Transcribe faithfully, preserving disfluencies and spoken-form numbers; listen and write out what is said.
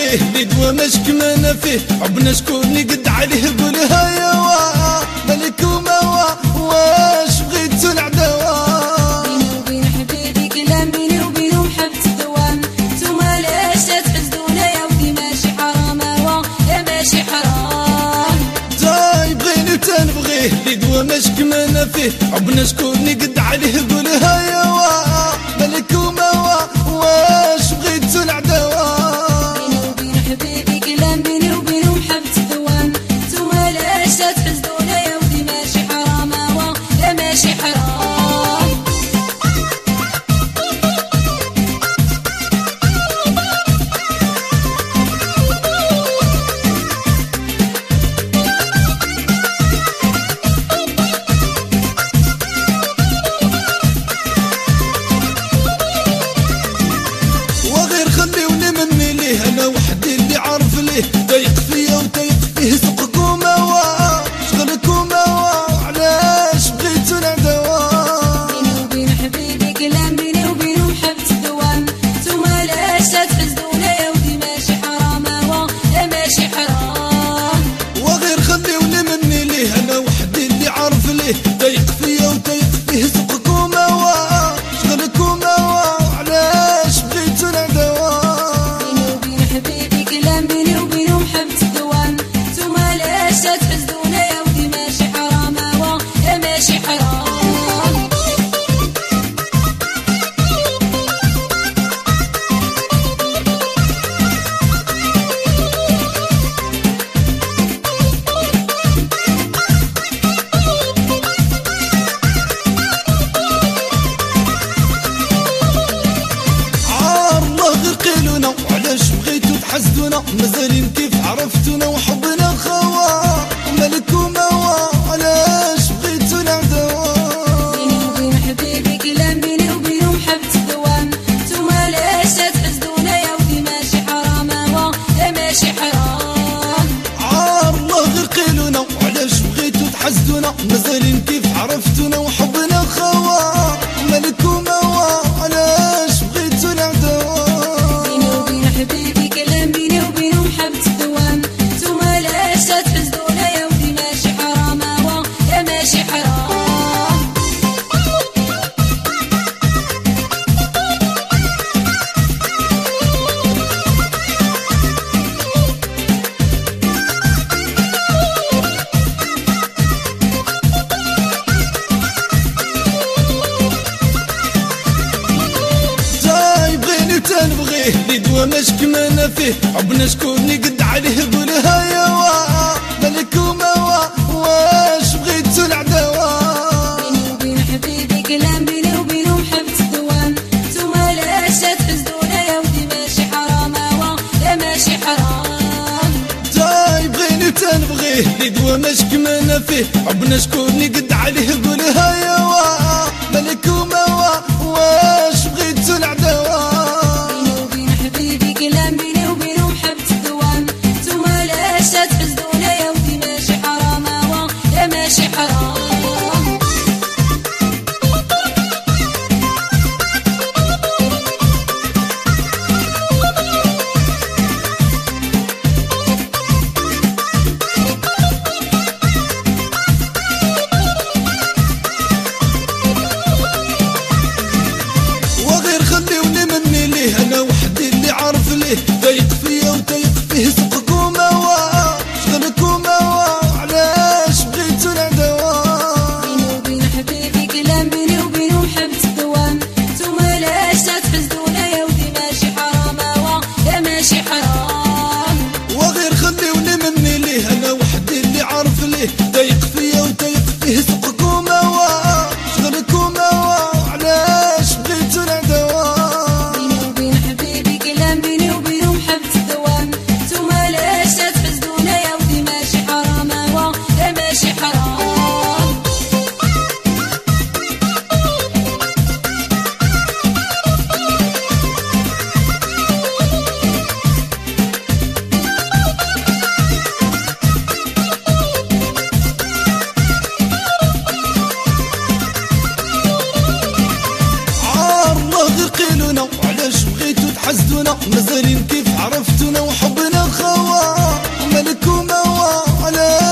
بغيه لدوا مشكمنا فيه عبنا شكون قد عليه قولها يا وا ملك وموا واش بغيتو العداوة بيني وبين حبيبي كلام بيني وبينه محبة الدوام نتوما لاش تحسدونا يا ودي ماشي حرام وا يا ماشي حرام جاي بغيني وتنبغيه لدوا مشكمنا فيه عبنا شكون قد عليه قولها يا وا ملك وموا واش بغيتو العداوة بيني وبين حبيبي كلام بيني وبينه محبة الدوام نتوما لاش تحسدونا يا ودي ماشي حرام وا يا ماشي حرام وغير خليوني مني ليه انا وحدي اللي عارف ليه ضيق فيا وضيق فيه سوقكم هوا شغلكم هوا علاش بغيتو العداوة بيني وبين حبيبي كلام بيني وبينه محبة الدوام نتوما لاش تحسدونا يا ودي ماشي حرام وا يا ماشي حرام وغير خليوني مني ليه انا وحدي اللي عارف ليه ضيق فيا وضيق فيه سوقكم هوا شغلكم هوا علاش بغيتو العداوة بيني وبين حبيبي كلام بيني وبينه محبة الدوام نتوما لاش تحسدونا يا ودي ماشي حرام وا يا ماشي حرام عار الله غير قيلونا وعلاش بغيتو تحسدونا مازالين كيف عرفتونا وحبنا خوا وملك وموا علاش بغيتو العداوة بيني وبين حبيبي كلام بيني وبينه محبة الدوام نتوما لاش تحسدونا يا ودي ماشي حرام وا يا ماشي حرام عار الله غير قيلونا وعلاش بغيتو تحسدونا مازالين كيف عرفتونا وحبنا خوا وملك وموا علاش بغيتو العداوة بيني وبين حبيبي كلام بيني وبينه محبة الدوام نتوما لاش تحسدونا يا ودي ماشي حرام وا يا ماشي حرام جاي بغيني وتنبغيه لدوا مشكمنا فيه عبنا شكون قد عليه قولها يا وا ملك وموا واش بغيتو العداوة بيني وبين حبيبي كلام بيني وبينه محبة الدوام نتوما لاش تحسدونا يا ودي ماشي حرام وا يا ماشي حرام جاي بغيني وتنبغيه لدوا مشكمنا فيه عبنا شكون قد عليه قولها يا وا ملك وموا واش بغيتو العداوة بيني وبين حبيبي كلام بيني وبينه محبة الدوام نتوما لاش تحسدونا يا ودي ماشي حرام وا يا ماشي حرام علاش بغيتو تحسدونا مازالين كيف عرفتونا وحبنا خوا مالك وموا علاش